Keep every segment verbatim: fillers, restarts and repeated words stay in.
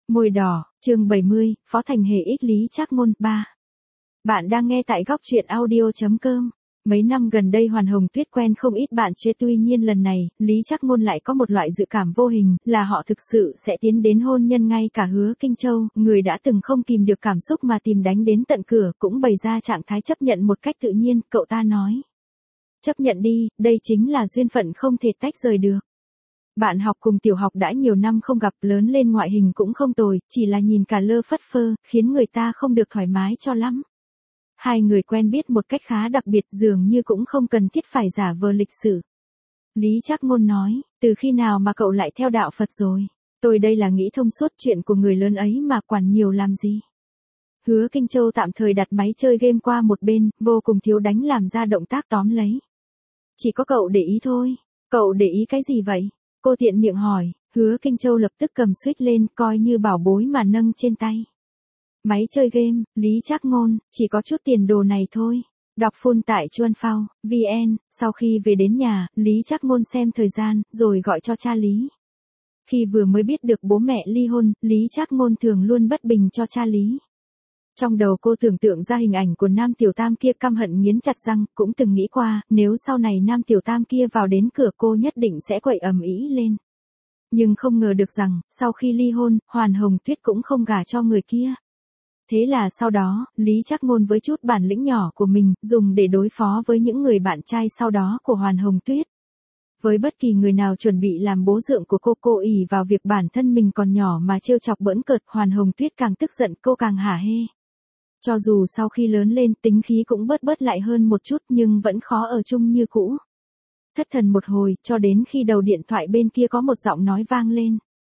Môi đỏ, chương bảy mươi, Phó Thành Hề ích Lý Trác Ngôn, ba. Bạn đang nghe tại góc truyện audio.com. Mấy năm gần đây Hoàn Hồng Tuyết quen không ít bạn chế, tuy nhiên lần này, Lý Trác Ngôn lại có một loại dự cảm vô hình, là họ thực sự sẽ tiến đến hôn nhân. Ngay cả Hứa Kinh Châu, người đã từng không kìm được cảm xúc mà tìm đánh đến tận cửa, cũng bày ra trạng thái chấp nhận một cách tự nhiên. Cậu ta nói: chấp nhận đi, đây chính là duyên phận không thể tách rời được. Bạn học cùng tiểu học đã nhiều năm không gặp, lớn lên ngoại hình cũng không tồi, chỉ là nhìn cả lơ phất phơ, khiến người ta không được thoải mái cho lắm. Hai người quen biết một cách khá đặc biệt, dường như cũng không cần thiết phải giả vờ lịch sự. Lý Trác Ngôn nói: từ khi nào mà cậu lại theo đạo Phật rồi? Tôi đây là nghĩ thông suốt, chuyện của người lớn ấy mà quản nhiều làm gì. Hứa Kinh Châu tạm thời đặt máy chơi game qua một bên, vô cùng thiếu đánh làm ra động tác tóm lấy. Chỉ có cậu để ý thôi. Cậu để ý cái gì vậy? Cô tiện miệng hỏi. Hứa Kinh Châu lập tức cầm suýt lên, coi như bảo bối mà nâng trên tay. Máy chơi game, Lý Trác Ngôn, chỉ có chút tiền đồ này thôi. Đọc full tại chuan phao chấm vn. Sau khi về đến nhà, Lý Trác Ngôn xem thời gian, rồi gọi cho cha Lý. Khi vừa mới biết được bố mẹ ly hôn, Lý Trác Ngôn thường luôn bất bình cho cha Lý. Trong đầu cô tưởng tượng ra hình ảnh của Nam Tiểu Tam kia, căm hận nghiến chặt răng, cũng từng nghĩ qua, nếu sau này Nam Tiểu Tam kia vào đến cửa cô nhất định sẽ quậy ầm ĩ lên. Nhưng không ngờ được rằng, sau khi ly hôn, Hoàn Hồng Tuyết cũng không gả cho người kia. Thế là sau đó, Lý Trác Ngôn với chút bản lĩnh nhỏ của mình, dùng để đối phó với những người bạn trai sau đó của Hoàn Hồng Tuyết. Với bất kỳ người nào chuẩn bị làm bố dượng của cô, cô ỷ vào việc bản thân mình còn nhỏ mà trêu chọc bỡn cợt, Hoàn Hồng Tuyết càng tức giận, cô càng hả hê. Cho dù sau khi lớn lên tính khí cũng bớt bớt lại hơn một chút, nhưng vẫn khó ở chung như cũ. Thất thần một hồi, cho đến khi đầu điện thoại bên kia có một giọng nói vang lên.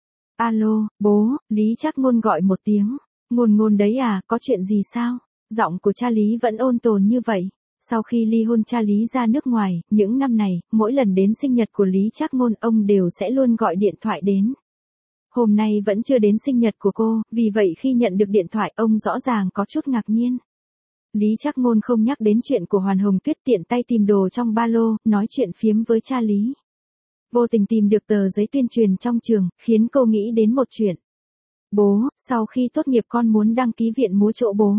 Alo, bố, Lý Trác Ngôn gọi một tiếng. Ngôn Ngôn đấy à, có chuyện gì sao? Giọng của cha Lý vẫn ôn tồn như vậy. Sau khi ly hôn, cha Lý ra nước ngoài, những năm này, mỗi lần đến sinh nhật của Lý Trác Ngôn, ông đều sẽ luôn gọi điện thoại đến. Hôm nay vẫn chưa đến sinh nhật của cô, vì vậy khi nhận được điện thoại, ông rõ ràng có chút ngạc nhiên. Lý Trác Ngôn không nhắc đến chuyện của Hoàn Hồng Tuyết, tiện tay tìm đồ trong ba lô, nói chuyện phiếm với cha Lý. Vô tình tìm được tờ giấy tuyên truyền trong trường, khiến cô nghĩ đến một chuyện. Bố, sau khi tốt nghiệp con muốn đăng ký viện múa chỗ bố.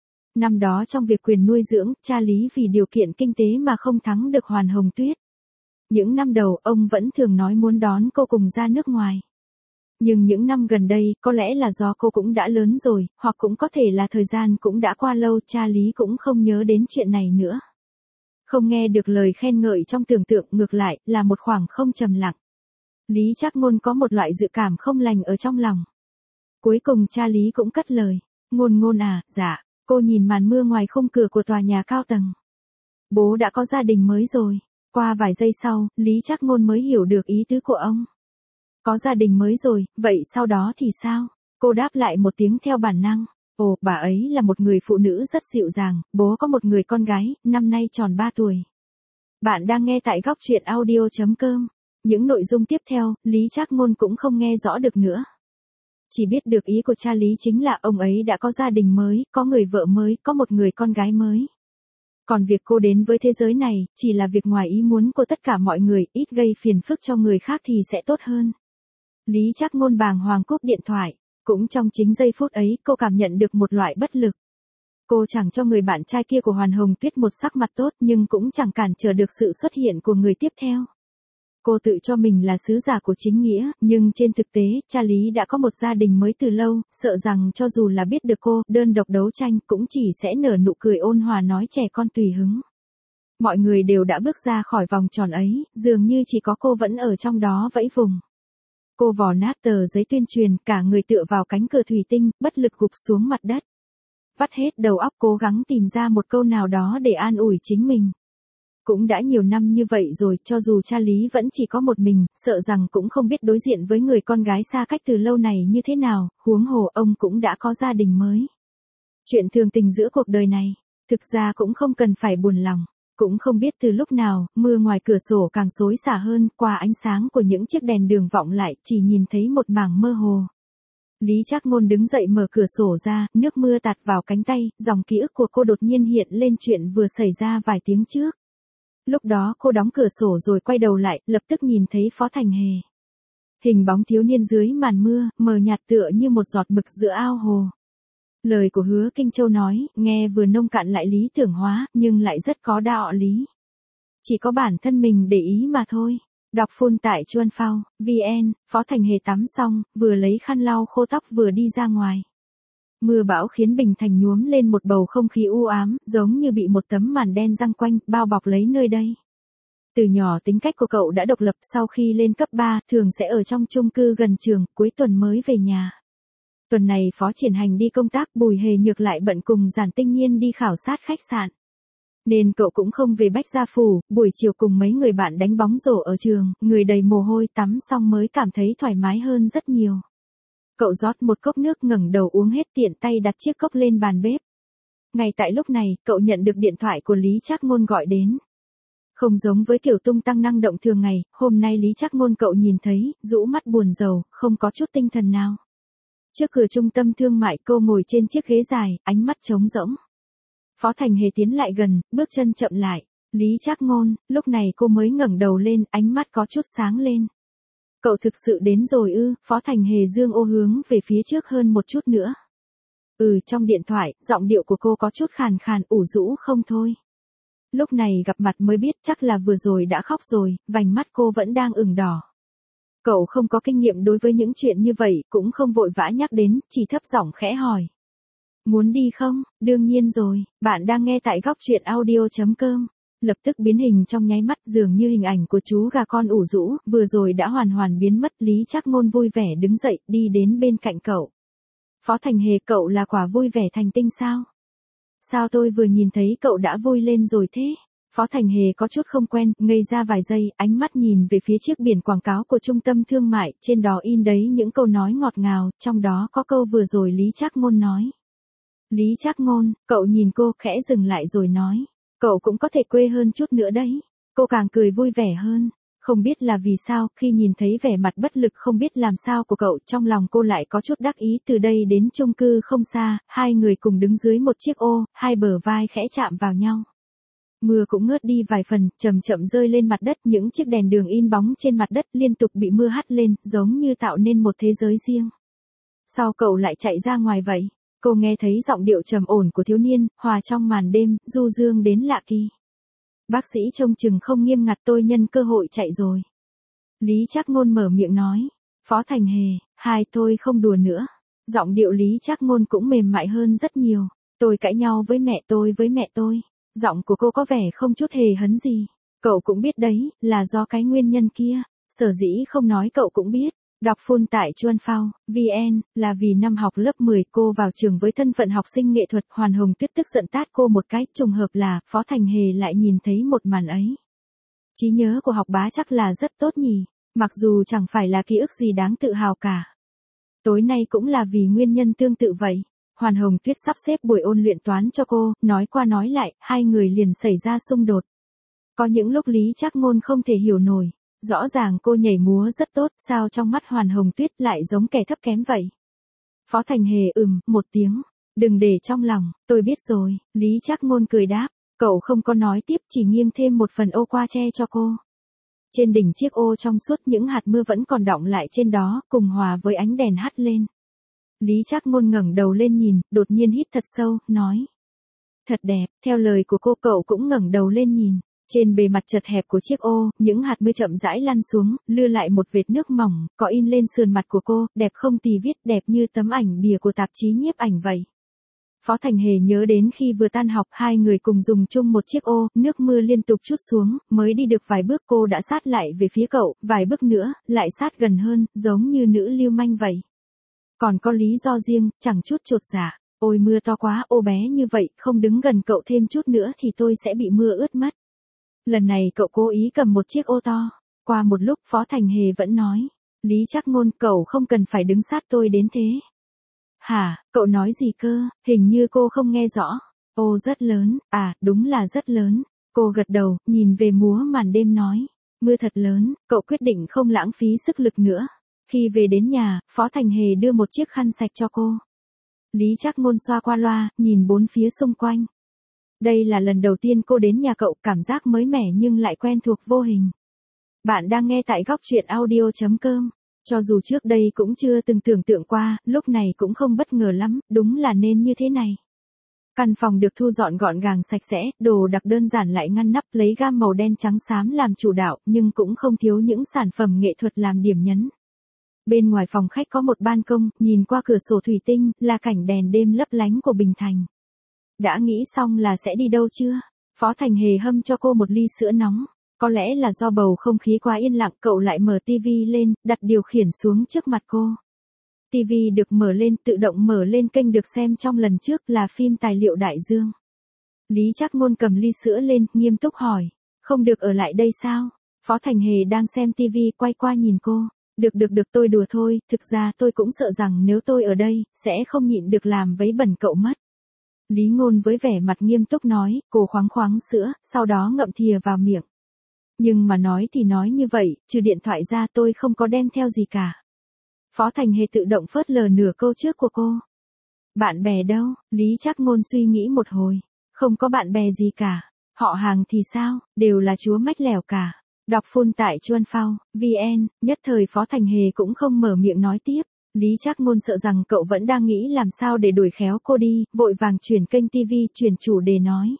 Năm đó trong việc quyền nuôi dưỡng, cha Lý vì điều kiện kinh tế mà không thắng được Hoàn Hồng Tuyết. Những năm đầu, ông vẫn thường nói muốn đón cô cùng ra nước ngoài. Nhưng những năm gần đây, có lẽ là do cô cũng đã lớn rồi, hoặc cũng có thể là thời gian cũng đã qua lâu, cha Lý cũng không nhớ đến chuyện này nữa. Không nghe được lời khen ngợi trong tưởng tượng, ngược lại, là một khoảng không trầm lặng. Lý Trác Ngôn có một loại dự cảm không lành ở trong lòng. Cuối cùng cha Lý cũng cất lời. Ngôn Ngôn à, dạ. Cô nhìn màn mưa ngoài khung cửa của tòa nhà cao tầng. Bố đã có gia đình mới rồi. Qua vài giây sau, Lý Trác Ngôn mới hiểu được ý tứ của ông. Có gia đình mới rồi, vậy sau đó thì sao? Cô đáp lại một tiếng theo bản năng. Ồ, bà ấy là một người phụ nữ rất dịu dàng, bố có một người con gái, năm nay tròn ba tuổi. Bạn đang nghe tại góc truyện audio.com. Những nội dung tiếp theo, Lý Trác Ngôn cũng không nghe rõ được nữa. Chỉ biết được ý của cha Lý chính là ông ấy đã có gia đình mới, có người vợ mới, có một người con gái mới. Còn việc cô đến với thế giới này, chỉ là việc ngoài ý muốn của tất cả mọi người, ít gây phiền phức cho người khác thì sẽ tốt hơn. Lý Trác Ngôn bàng hoàng cúp điện thoại. Cũng trong chính giây phút ấy, cô cảm nhận được một loại bất lực. Cô chẳng cho người bạn trai kia của Hoàn Hồng Tuyết một sắc mặt tốt, nhưng cũng chẳng cản trở được sự xuất hiện của người tiếp theo. Cô tự cho mình là sứ giả của chính nghĩa, nhưng trên thực tế, cha Lý đã có một gia đình mới từ lâu, sợ rằng cho dù là biết được cô đơn độc đấu tranh, cũng chỉ sẽ nở nụ cười ôn hòa nói trẻ con tùy hứng. Mọi người đều đã bước ra khỏi vòng tròn ấy, dường như chỉ có cô vẫn ở trong đó vẫy vùng. Cô vò nát tờ giấy tuyên truyền, cả người tựa vào cánh cửa thủy tinh, bất lực gục xuống mặt đất. Vắt hết đầu óc cố gắng tìm ra một câu nào đó để an ủi chính mình. Cũng đã nhiều năm như vậy rồi, cho dù cha Lý vẫn chỉ có một mình, sợ rằng cũng không biết đối diện với người con gái xa cách từ lâu này như thế nào, huống hồ ông cũng đã có gia đình mới. Chuyện thường tình giữa cuộc đời này, thực ra cũng không cần phải buồn lòng. Cũng không biết từ lúc nào, mưa ngoài cửa sổ càng xối xả hơn, qua ánh sáng của những chiếc đèn đường vọng lại, chỉ nhìn thấy một mảng mơ hồ. Lý Trác Ngôn đứng dậy mở cửa sổ ra, nước mưa tạt vào cánh tay, dòng ký ức của cô đột nhiên hiện lên chuyện vừa xảy ra vài tiếng trước. Lúc đó cô đóng cửa sổ rồi quay đầu lại, lập tức nhìn thấy Phó Thành Hề. Hình bóng thiếu niên dưới màn mưa, mờ nhạt tựa như một giọt mực giữa ao hồ. Lời của Hứa Kinh Châu nói, nghe vừa nông cạn lại lý tưởng hóa, nhưng lại rất có đạo lý. Chỉ có bản thân mình để ý mà thôi. Đọc full tại chuan phao, vn, Phó Thành Hề tắm xong, vừa lấy khăn lau khô tóc vừa đi ra ngoài. Mưa bão khiến Bình Thành nhuốm lên một bầu không khí u ám, giống như bị một tấm màn đen giăng quanh, bao bọc lấy nơi đây. Từ nhỏ tính cách của cậu đã độc lập, sau khi lên cấp ba, thường sẽ ở trong chung cư gần trường, cuối tuần mới về nhà. Tuần này Phó Triển Hành đi công tác, Bùi Hề Nhược lại bận cùng Giản Tinh Nhiên đi khảo sát khách sạn. Nên cậu cũng không về Bách Gia Phủ, buổi chiều cùng mấy người bạn đánh bóng rổ ở trường, người đầy mồ hôi, tắm xong mới cảm thấy thoải mái hơn rất nhiều. Cậu rót một cốc nước, ngẩng đầu uống hết, tiện tay đặt chiếc cốc lên bàn bếp. Ngay tại lúc này, cậu nhận được điện thoại của Lý Trác Ngôn gọi đến. Không giống với kiểu tung tăng năng động thường ngày, hôm nay Lý Trác Ngôn cậu nhìn thấy, rũ mắt buồn rầu, không có chút tinh thần nào. Trước cửa trung tâm thương mại, cô ngồi trên chiếc ghế dài, ánh mắt trống rỗng. Phó Thành Hề tiến lại gần, bước chân chậm lại. Lý Trác Ngôn, lúc này cô mới ngẩng đầu lên, ánh mắt có chút sáng lên. Cậu thực sự đến rồi ư? Phó Thành Hề dương ô hướng về phía trước hơn một chút nữa. Ừ, trong điện thoại, giọng điệu của cô có chút khàn khàn, ủ rũ không thôi. Lúc này gặp mặt mới biết chắc là vừa rồi đã khóc rồi, vành mắt cô vẫn đang ửng đỏ. Cậu không có kinh nghiệm đối với những chuyện như vậy, cũng không vội vã nhắc đến, chỉ thấp giọng khẽ hỏi. Muốn đi không? Đương nhiên rồi, bạn đang nghe tại góc truyện audio chấm com. Lập tức biến hình trong nháy mắt, dường như hình ảnh của chú gà con ủ rũ, vừa rồi đã hoàn hoàn biến mất. Lý Trác Ngôn vui vẻ đứng dậy, đi đến bên cạnh cậu. Phó Thành Hề, cậu là quả vui vẻ thành tinh sao? Sao tôi vừa nhìn thấy cậu đã vui lên rồi thế? Phó Thành Hề có chút không quen, ngây ra vài giây, ánh mắt nhìn về phía chiếc biển quảng cáo của trung tâm thương mại, trên đó in đấy những câu nói ngọt ngào, trong đó có câu vừa rồi Lý Trác Ngôn nói. Lý Trác Ngôn, cậu nhìn cô, khẽ dừng lại rồi nói. Cậu cũng có thể quê hơn chút nữa đấy. Cô càng cười vui vẻ hơn. Không biết là vì sao, khi nhìn thấy vẻ mặt bất lực không biết làm sao của cậu, trong lòng cô lại có chút đắc ý. Từ đây đến chung cư không xa, hai người cùng đứng dưới một chiếc ô, hai bờ vai khẽ chạm vào nhau. Mưa cũng ngớt đi vài phần, chậm chậm rơi lên mặt đất, những chiếc đèn đường in bóng trên mặt đất liên tục bị mưa hắt lên, giống như tạo nên một thế giới riêng. Sao cậu lại chạy ra ngoài vậy? Cô nghe thấy giọng điệu trầm ổn của thiếu niên, hòa trong màn đêm, du dương đến lạ kỳ. Bác sĩ trông chừng không nghiêm ngặt, tôi nhân cơ hội chạy rồi. Lý Trác Ngôn mở miệng nói. Phó Thành Hề, hai tôi không đùa nữa. Giọng điệu Lý Trác Ngôn cũng mềm mại hơn rất nhiều. Tôi cãi nhau với mẹ tôi với mẹ tôi. Giọng của cô có vẻ không chút hề hấn gì. Cậu cũng biết đấy, là do cái nguyên nhân kia. Sở dĩ không nói cậu cũng biết. Đọc full tại chuan phao, vn, là vì năm học lớp mười cô vào trường với thân phận học sinh nghệ thuật. Hoàn Hồng Tuyết tức giận tát cô một cái, trùng hợp là Phó Thành Hề lại nhìn thấy một màn ấy. Trí nhớ của học bá chắc là rất tốt nhỉ, mặc dù chẳng phải là ký ức gì đáng tự hào cả. Tối nay cũng là vì nguyên nhân tương tự vậy. Hoàn Hồng Tuyết sắp xếp buổi ôn luyện toán cho cô, nói qua nói lại, hai người liền xảy ra xung đột. Có những lúc Lý Trác Ngôn không thể hiểu nổi. Rõ ràng cô nhảy múa rất tốt, sao trong mắt Hoàn Hồng Tuyết lại giống kẻ thấp kém vậy? Phó Thành Hề ừm, một tiếng. Đừng để trong lòng, tôi biết rồi. Lý Trác Ngôn cười đáp. Cậu không có nói tiếp, chỉ nghiêng thêm một phần ô qua che cho cô. Trên đỉnh chiếc ô trong suốt, những hạt mưa vẫn còn đọng lại trên đó, cùng hòa với ánh đèn hắt lên. Lý Trác Ngôn ngẩng đầu lên nhìn, đột nhiên hít thật sâu, nói. Thật đẹp, theo lời của cô, cậu cũng ngẩng đầu lên nhìn. Trên bề mặt chật hẹp của chiếc ô, những hạt mưa chậm rãi lăn xuống, lưu lại một vệt nước mỏng, có in lên sườn mặt của cô, đẹp không tì vết, đẹp như tấm ảnh bìa của tạp chí nhiếp ảnh vậy. Phó Thành Hề nhớ đến khi vừa tan học, hai người cùng dùng chung một chiếc ô, nước mưa liên tục trút xuống, mới đi được vài bước cô đã sát lại về phía cậu, vài bước nữa, lại sát gần hơn, giống như nữ lưu manh vậy. Còn có lý do riêng, chẳng chút chột dạ. Ôi mưa to quá, ô bé như vậy, không đứng gần cậu thêm chút nữa thì tôi sẽ bị mưa ướt mất. Lần này cậu cố ý cầm một chiếc ô to. Qua một lúc Phó Thành Hề vẫn nói. Lý Trác Ngôn, cậu không cần phải đứng sát tôi đến thế. Hả, cậu nói gì cơ, hình như cô không nghe rõ. Ô rất lớn, à, đúng là rất lớn. Cô gật đầu, nhìn về múa màn đêm nói. Mưa thật lớn, cậu quyết định không lãng phí sức lực nữa. Khi về đến nhà, Phó Thành Hề đưa một chiếc khăn sạch cho cô. Lý Trác Ngôn xoa qua loa, nhìn bốn phía xung quanh. Đây là lần đầu tiên cô đến nhà cậu, cảm giác mới mẻ nhưng lại quen thuộc vô hình. Bạn đang nghe tại góc truyện audio chấm com. Cho dù trước đây cũng chưa từng tưởng tượng qua, lúc này cũng không bất ngờ lắm, đúng là nên như thế này. Căn phòng được thu dọn gọn gàng sạch sẽ, đồ đạc đơn giản lại ngăn nắp, lấy gam màu đen trắng xám làm chủ đạo, nhưng cũng không thiếu những sản phẩm nghệ thuật làm điểm nhấn. Bên ngoài phòng khách có một ban công, nhìn qua cửa sổ thủy tinh, là cảnh đèn đêm lấp lánh của Bình Thành. Đã nghĩ xong là sẽ đi đâu chưa? Phó Thành Hề hâm cho cô một ly sữa nóng. Có lẽ là do bầu không khí quá yên lặng, cậu lại mở tivi lên, đặt điều khiển xuống trước mặt cô. Tivi được mở lên, tự động mở lên kênh được xem trong lần trước là phim tài liệu Đại Dương. Lý Trác Ngôn cầm ly sữa lên, nghiêm túc hỏi. Không được ở lại đây sao? Phó Thành Hề đang xem tivi, quay qua nhìn cô. Được được được, tôi đùa thôi, thực ra tôi cũng sợ rằng nếu tôi ở đây, sẽ không nhịn được làm vấy bẩn cậu mất. Lý Ngôn với vẻ mặt nghiêm túc nói, cô khoáng khoáng sữa, sau đó ngậm thìa vào miệng. Nhưng mà nói thì nói như vậy, trừ điện thoại ra tôi không có đem theo gì cả. Phó Thành Hề tự động phớt lờ nửa câu trước của cô. Bạn bè đâu? Lý Trác Ngôn suy nghĩ một hồi. Không có bạn bè gì cả. Họ hàng thì sao? Đều là chúa mách lẻo cả. Đọc full tại chuan phao, vn, nhất thời Phó Thành Hề cũng không mở miệng nói tiếp. Lý Trác Ngôn sợ rằng cậu vẫn đang nghĩ làm sao để đuổi khéo cô đi, vội vàng chuyển kênh tivi, chuyển chủ đề nói.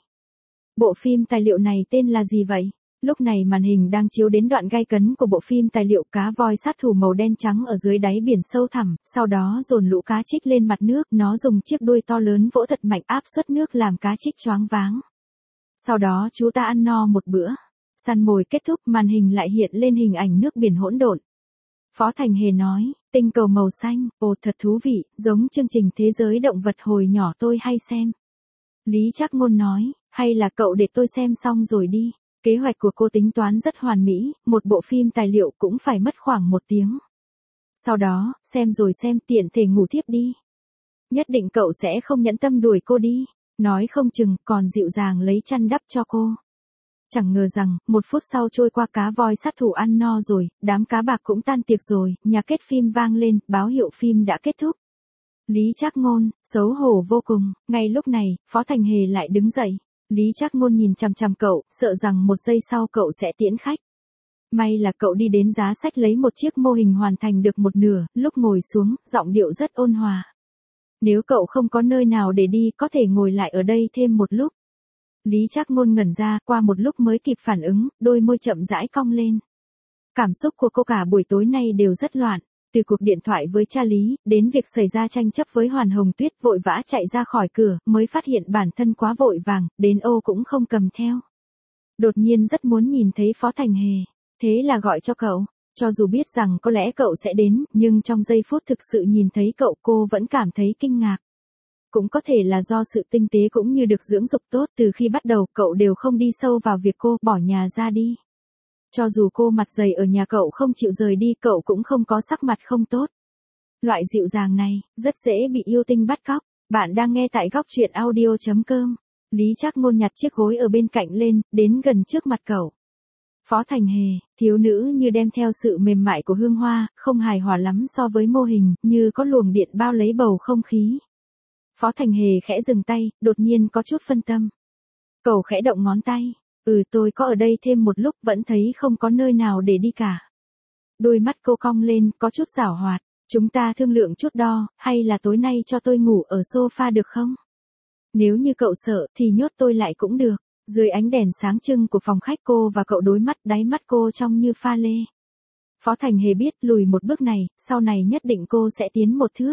Bộ phim tài liệu này tên là gì vậy? Lúc này màn hình đang chiếu đến đoạn gay cấn của bộ phim tài liệu cá voi sát thủ màu đen trắng ở dưới đáy biển sâu thẳm, sau đó dồn lũ cá trích lên mặt nước, nó dùng chiếc đuôi to lớn vỗ thật mạnh áp suất nước làm cá trích choáng váng. Sau đó chú ta ăn no một bữa. Săn mồi kết thúc, màn hình lại hiện lên hình ảnh nước biển hỗn độn. Phó Thành Hề nói, tinh cầu màu xanh, ồ thật thú vị, giống chương trình Thế giới động vật hồi nhỏ tôi hay xem. Lý Trác Ngôn nói, hay là cậu để tôi xem xong rồi đi. Kế hoạch của cô tính toán rất hoàn mỹ, một bộ phim tài liệu cũng phải mất khoảng một tiếng. Sau đó, xem rồi xem tiện thể ngủ tiếp đi. Nhất định cậu sẽ không nhẫn tâm đuổi cô đi, nói không chừng còn dịu dàng lấy chăn đắp cho cô. Chẳng ngờ rằng, một phút sau trôi qua cá voi sát thủ ăn no rồi, đám cá bạc cũng tan tiệc rồi, nhà kết phim vang lên, báo hiệu phim đã kết thúc. Lý Trác Ngôn, xấu hổ vô cùng, ngay lúc này, Phó Thành Hề lại đứng dậy. Lý Trác Ngôn nhìn chằm chằm cậu, sợ rằng một giây sau cậu sẽ tiễn khách. May là cậu đi đến giá sách lấy một chiếc mô hình hoàn thành được một nửa, lúc ngồi xuống, giọng điệu rất ôn hòa. Nếu cậu không có nơi nào để đi, có thể ngồi lại ở đây thêm một lúc. Lý Trác Ngôn ngẩn ra, qua một lúc mới kịp phản ứng, đôi môi chậm rãi cong lên. Cảm xúc của cô cả buổi tối nay đều rất loạn. Từ cuộc điện thoại với cha Lý, đến việc xảy ra tranh chấp với Hoàn Hồng Tuyết, vội vã chạy ra khỏi cửa, mới phát hiện bản thân quá vội vàng, đến ô cũng không cầm theo. Đột nhiên rất muốn nhìn thấy Phó Thành Hề, thế là gọi cho cậu, cho dù biết rằng có lẽ cậu sẽ đến, nhưng trong giây phút thực sự nhìn thấy cậu cô vẫn cảm thấy kinh ngạc. Cũng có thể là do sự tinh tế cũng như được dưỡng dục tốt, từ khi bắt đầu cậu đều không đi sâu vào việc cô bỏ nhà ra đi. Cho dù cô mặt dày ở nhà cậu không chịu rời đi, cậu cũng không có sắc mặt không tốt. Loại dịu dàng này, rất dễ bị yêu tinh bắt cóc. Bạn đang nghe tại góc truyện audio chấm com. Lý Trác Ngôn nhặt chiếc gối ở bên cạnh lên, đến gần trước mặt cậu. Phó Thành Hề, thiếu nữ như đem theo sự mềm mại của hương hoa, không hài hòa lắm so với mô hình, như có luồng điện bao lấy bầu không khí. Phó Thành Hề khẽ dừng tay, đột nhiên có chút phân tâm. Cậu khẽ động ngón tay. Ừ, tôi có ở đây thêm một lúc, vẫn thấy không có nơi nào để đi cả. Đôi mắt cô cong lên, có chút giảo hoạt. Chúng ta thương lượng chút đo, hay là tối nay cho tôi ngủ ở sofa được không? Nếu như cậu sợ, thì nhốt tôi lại cũng được. Dưới ánh đèn sáng trưng của phòng khách, cô và cậu đối mắt, đáy mắt cô trông như pha lê. Phó Thành Hề biết lùi một bước này, sau này nhất định cô sẽ tiến một thước.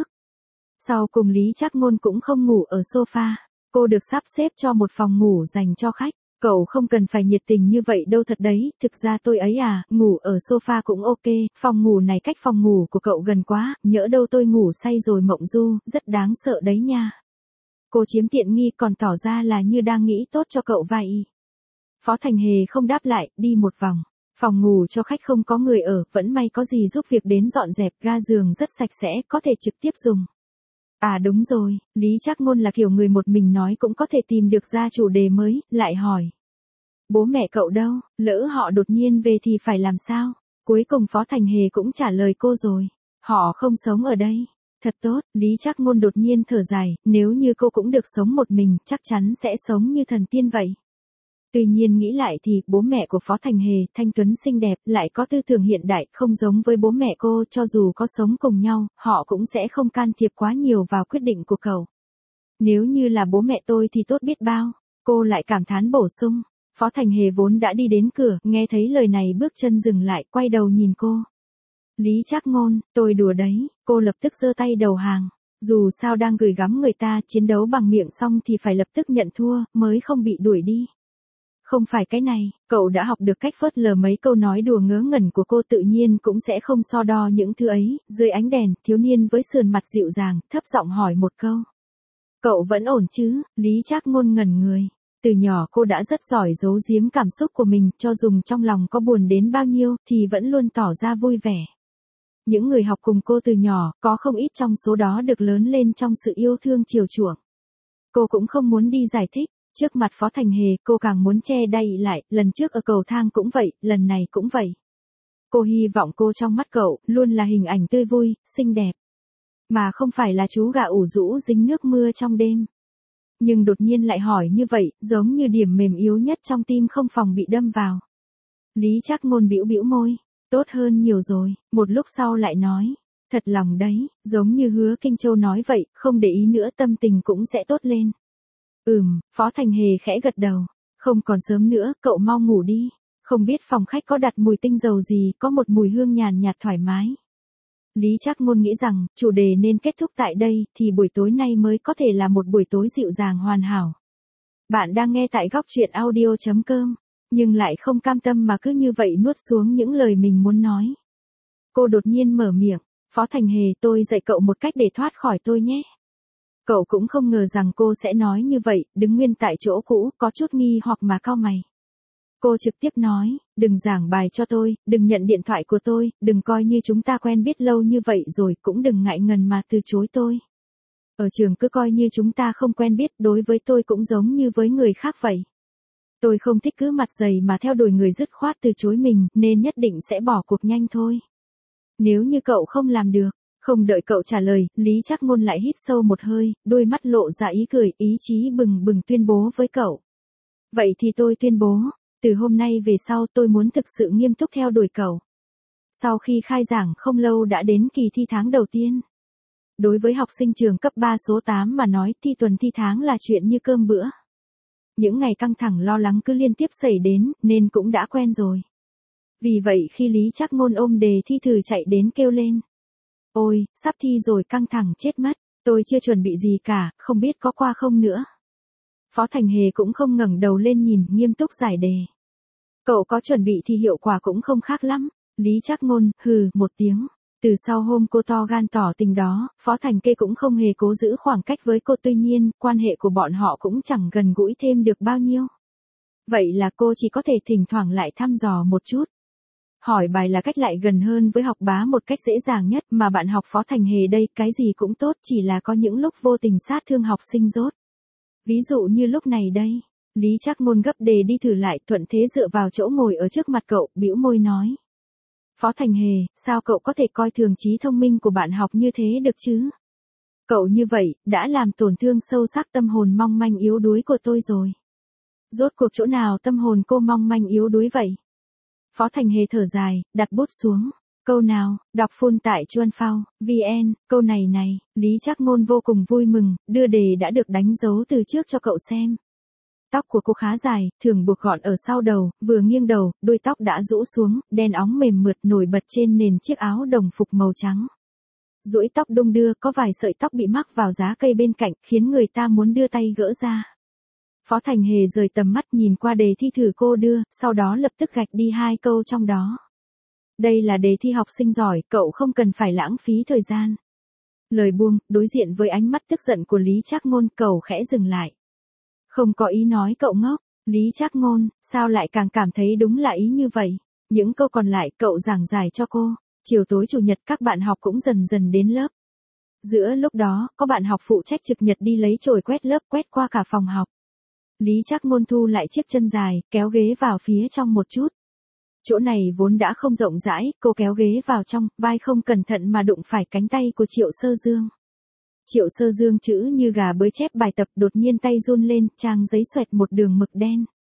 Sau cùng Lý Trác Ngôn cũng không ngủ ở sofa. Cô được sắp xếp cho một phòng ngủ dành cho khách. Cậu không cần phải nhiệt tình như vậy đâu thật đấy, thực ra tôi ấy à, ngủ ở sofa cũng ok, phòng ngủ này cách phòng ngủ của cậu gần quá, nhỡ đâu tôi ngủ say rồi mộng du, rất đáng sợ đấy nha. Cô chiếm tiện nghi còn tỏ ra là như đang nghĩ tốt cho cậu vậy. Phó Thành Hề không đáp lại, đi một vòng. Phòng ngủ cho khách không có người ở, vẫn may có gì giúp việc đến dọn dẹp, ga giường rất sạch sẽ, có thể trực tiếp dùng. À đúng rồi, Lý Trác Ngôn là kiểu người một mình nói cũng có thể tìm được ra chủ đề mới, lại hỏi. Bố mẹ cậu đâu, lỡ họ đột nhiên về thì phải làm sao? Cuối cùng Phó Thành Hề cũng trả lời cô rồi. Họ không sống ở đây. Thật tốt, Lý Trác Ngôn đột nhiên thở dài, nếu như cô cũng được sống một mình, chắc chắn sẽ sống như thần tiên vậy. Tuy nhiên nghĩ lại thì bố mẹ của Phó Thành Hề, thanh tuấn xinh đẹp, lại có tư tưởng hiện đại, không giống với bố mẹ cô, cho dù có sống cùng nhau, họ cũng sẽ không can thiệp quá nhiều vào quyết định của cậu. Nếu như là bố mẹ tôi thì tốt biết bao, cô lại cảm thán bổ sung. Phó Thành Hề vốn đã đi đến cửa, nghe thấy lời này bước chân dừng lại, quay đầu nhìn cô. Lý Trác Ngôn, tôi đùa đấy, cô lập tức giơ tay đầu hàng. Dù sao đang gửi gắm người ta, chiến đấu bằng miệng xong thì phải lập tức nhận thua, mới không bị đuổi đi. Không phải cái này, cậu đã học được cách phớt lờ mấy câu nói đùa ngớ ngẩn của cô, tự nhiên cũng sẽ không so đo những thứ ấy. Dưới ánh đèn, thiếu niên với sườn mặt dịu dàng, thấp giọng hỏi một câu. Cậu vẫn ổn chứ? Lý Trác Ngôn ngẩn người. Từ nhỏ cô đã rất giỏi giấu giếm cảm xúc của mình, cho dù trong lòng có buồn đến bao nhiêu, thì vẫn luôn tỏ ra vui vẻ. Những người học cùng cô từ nhỏ, có không ít trong số đó được lớn lên trong sự yêu thương chiều chuộng. Cô cũng không muốn đi giải thích, trước mặt Phó Thành Hề, cô càng muốn che đậy lại, lần trước ở cầu thang cũng vậy, lần này cũng vậy. Cô hy vọng cô trong mắt cậu, luôn là hình ảnh tươi vui, xinh đẹp. Mà không phải là chú gà ủ rũ dính nước mưa trong đêm. Nhưng đột nhiên lại hỏi như vậy, giống như điểm mềm yếu nhất trong tim không phòng bị đâm vào. Lý Trác Ngôn bĩu bĩu môi, tốt hơn nhiều rồi, một lúc sau lại nói, thật lòng đấy, giống như Hứa Kinh Châu nói vậy, không để ý nữa tâm tình cũng sẽ tốt lên. Ừm, Phó Thành Hề khẽ gật đầu, không còn sớm nữa, cậu mau ngủ đi, không biết phòng khách có đặt mùi tinh dầu gì, có một mùi hương nhàn nhạt thoải mái. Lý Trác Ngôn nghĩ rằng, chủ đề nên kết thúc tại đây, thì buổi tối nay mới có thể là một buổi tối dịu dàng hoàn hảo. Bạn đang nghe tại góc truyện audio chấm com, nhưng lại không cam tâm mà cứ như vậy nuốt xuống những lời mình muốn nói. Cô đột nhiên mở miệng, Phó Thành Hề, tôi dạy cậu một cách để thoát khỏi tôi nhé. Cậu cũng không ngờ rằng cô sẽ nói như vậy, đứng nguyên tại chỗ cũ, có chút nghi hoặc mà cau mày. Cô trực tiếp nói, đừng giảng bài cho tôi, đừng nhận điện thoại của tôi, đừng coi như chúng ta quen biết lâu như vậy rồi, cũng đừng ngại ngần mà từ chối tôi. Ở trường cứ coi như chúng ta không quen biết, đối với tôi cũng giống như với người khác vậy. Tôi không thích cứ mặt dày mà theo đuổi người dứt khoát từ chối mình, nên nhất định sẽ bỏ cuộc nhanh thôi. Nếu như cậu không làm được, không đợi cậu trả lời, Lý Trác Ngôn lại hít sâu một hơi, đôi mắt lộ ra ý cười, ý chí bừng bừng tuyên bố với cậu. Vậy thì tôi tuyên bố, từ hôm nay về sau tôi muốn thực sự nghiêm túc theo đuổi cậu. Sau khi khai giảng không lâu đã đến kỳ thi tháng đầu tiên. Đối với học sinh trường cấp ba số tám mà nói, thi tuần thi tháng là chuyện như cơm bữa. Những ngày căng thẳng lo lắng cứ liên tiếp xảy đến, nên cũng đã quen rồi. Vì vậy khi Lý Trác Ngôn ôm đề thi thử chạy đến kêu lên. Ôi, sắp thi rồi, căng thẳng chết mất, tôi chưa chuẩn bị gì cả, không biết có qua không nữa. Phó Thành Hề cũng không ngẩng đầu lên nhìn, nghiêm túc giải đề. Cậu có chuẩn bị thì hiệu quả cũng không khác lắm. Lý Trác Ngôn, hừ, một tiếng. Từ sau hôm cô to gan tỏ tình đó, Phó Thành Kê cũng không hề cố giữ khoảng cách với cô, tuy nhiên, quan hệ của bọn họ cũng chẳng gần gũi thêm được bao nhiêu. Vậy là cô chỉ có thể thỉnh thoảng lại thăm dò một chút. Hỏi bài là cách lại gần hơn với học bá một cách dễ dàng nhất, mà bạn học Phó Thành Hề đây, cái gì cũng tốt, chỉ là có những lúc vô tình sát thương học sinh rốt. Ví dụ như lúc này đây, Lý Trác Ngôn gấp đề đi thử lại, thuận thế dựa vào chỗ ngồi ở trước mặt cậu, bĩu môi nói. Phó Thành Hề, sao cậu có thể coi thường trí thông minh của bạn học như thế được chứ? Cậu như vậy, đã làm tổn thương sâu sắc tâm hồn mong manh yếu đuối của tôi rồi. Rốt cuộc chỗ nào tâm hồn cô mong manh yếu đuối vậy? Phó Thành Hề thở dài, đặt bút xuống. Câu nào, đọc full tại chuan phao, vn, câu này này, Lý Trác Ngôn vô cùng vui mừng, đưa đề đã được đánh dấu từ trước cho cậu xem. Tóc của cô khá dài, thường buộc gọn ở sau đầu, vừa nghiêng đầu, đuôi tóc đã rũ xuống, đen óng mềm mượt nổi bật trên nền chiếc áo đồng phục màu trắng. Duỗi tóc đung đưa, có vài sợi tóc bị mắc vào giá cây bên cạnh, khiến người ta muốn đưa tay gỡ ra. Phó Thành Hề rời tầm mắt nhìn qua đề thi thử cô đưa, sau đó lập tức gạch đi hai câu trong đó. Đây là đề thi học sinh giỏi, cậu không cần phải lãng phí thời gian. Lời buông, đối diện với ánh mắt tức giận của Lý Trác Ngôn, cậu khẽ dừng lại. Không có ý nói cậu ngốc, Lý Trác Ngôn, sao lại càng cảm thấy đúng là ý như vậy. Những câu còn lại cậu giảng giải cho cô, chiều tối chủ nhật các bạn học cũng dần dần đến lớp. Giữa lúc đó, có bạn học phụ trách trực nhật đi lấy chổi quét lớp, quét qua cả phòng học. Lý Trác Ngôn thu lại chiếc chân dài, kéo ghế vào phía trong một chút. Chỗ này vốn đã không rộng rãi, cô kéo ghế vào trong, vai không cẩn thận mà đụng phải cánh tay của Triệu Sơ Dương. Triệu Sơ Dương chữ như gà bới chép bài tập, đột nhiên tay run lên, trang giấy xoẹt một đường mực đen.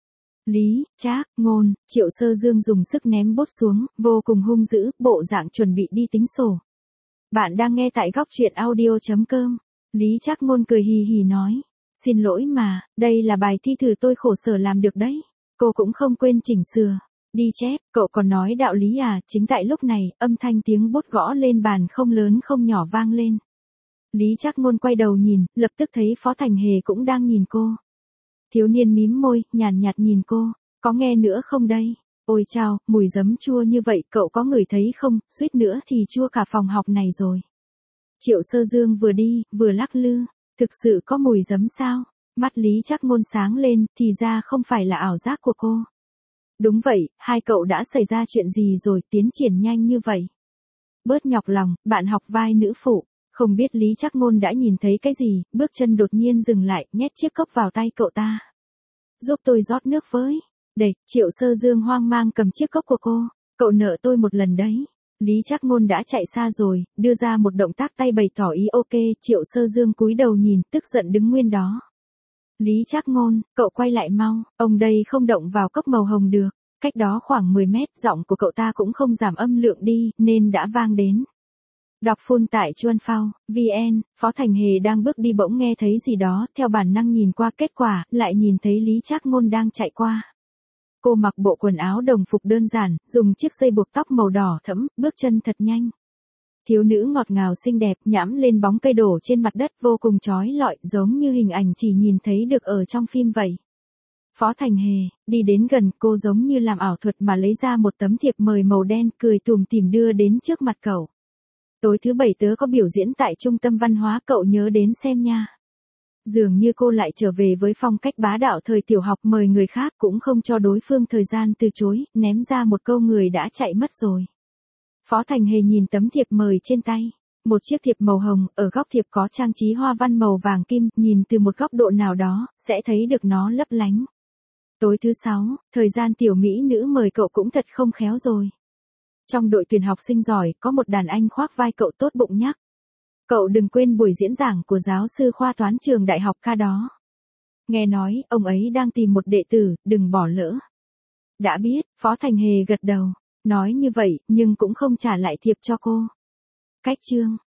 Lý, Trác, Ngôn, Triệu Sơ Dương dùng sức ném bút xuống, vô cùng hung dữ, bộ dạng chuẩn bị đi tính sổ. Bạn đang nghe tại góc truyện audio chấm com. Lý Trác Ngôn cười hì hì nói. Xin lỗi mà, đây là bài thi thử tôi khổ sở làm được đấy. Cô cũng không quên chỉnh sửa. Đi chép, cậu còn nói đạo lý à? Chính tại lúc này, âm thanh tiếng bút gõ lên bàn không lớn không nhỏ vang lên. Lý Trác Ngôn quay đầu nhìn, lập tức thấy Phó Thành Hề cũng đang nhìn cô. Thiếu niên mím môi, nhàn nhạt nhìn cô, có nghe nữa không đây? Ôi chao, mùi giấm chua như vậy cậu có ngửi thấy không, suýt nữa thì chua cả phòng học này rồi. Triệu Sơ Dương vừa đi, vừa lắc lư, thực sự có mùi giấm sao? Mắt Lý Trác Ngôn sáng lên, thì ra không phải là ảo giác của cô. Đúng vậy, hai cậu đã xảy ra chuyện gì rồi, tiến triển nhanh như vậy? Bớt nhọc lòng, bạn học vai nữ phụ. Không biết Lý Trác Ngôn đã nhìn thấy cái gì, bước chân đột nhiên dừng lại, nhét chiếc cốc vào tay cậu ta. Giúp tôi rót nước với. Để, Triệu Sơ Dương hoang mang cầm chiếc cốc của cô. Cậu nợ tôi một lần đấy. Lý Trác Ngôn đã chạy xa rồi, đưa ra một động tác tay bày tỏ ý ok, Triệu Sơ Dương cúi đầu nhìn, tức giận đứng nguyên đó. Lý Trác Ngôn, cậu quay lại mau, ông đây không động vào cốc màu hồng được. Cách đó khoảng mười mét, giọng của cậu ta cũng không giảm âm lượng đi, nên đã vang đến. Đọc full tại chuan phao, vn, Phó Thành Hề đang bước đi bỗng nghe thấy gì đó, theo bản năng nhìn qua kết quả, lại nhìn thấy Lý Trác Ngôn đang chạy qua. Cô mặc bộ quần áo đồng phục đơn giản, dùng chiếc dây buộc tóc màu đỏ thẫm, bước chân thật nhanh. Thiếu nữ ngọt ngào xinh đẹp nhãm lên bóng cây đổ trên mặt đất vô cùng chói lọi, giống như hình ảnh chỉ nhìn thấy được ở trong phim vậy. Phó Thành Hề, đi đến gần cô giống như làm ảo thuật mà lấy ra một tấm thiệp mời màu đen cười tủm tỉm đưa đến trước mặt cậu. Tối thứ bảy tớ có biểu diễn tại trung tâm văn hóa cậu nhớ đến xem nha. Dường như cô lại trở về với phong cách bá đạo thời tiểu học mời người khác cũng không cho đối phương thời gian từ chối, ném ra một câu người đã chạy mất rồi. Phó Thành Hề nhìn tấm thiệp mời trên tay. Một chiếc thiệp màu hồng, ở góc thiệp có trang trí hoa văn màu vàng kim, nhìn từ một góc độ nào đó, sẽ thấy được nó lấp lánh. Tối thứ sáu, thời gian tiểu mỹ nữ mời cậu cũng thật không khéo rồi. Trong đội tuyển học sinh giỏi, có một đàn anh khoác vai cậu tốt bụng nhắc. Cậu đừng quên buổi diễn giảng của giáo sư khoa toán trường đại học ca đó. Nghe nói, ông ấy đang tìm một đệ tử, đừng bỏ lỡ. Đã biết, Phó Thành Hề gật đầu. Nói như vậy, nhưng cũng không trả lại thiệp cho cô. Cách chương.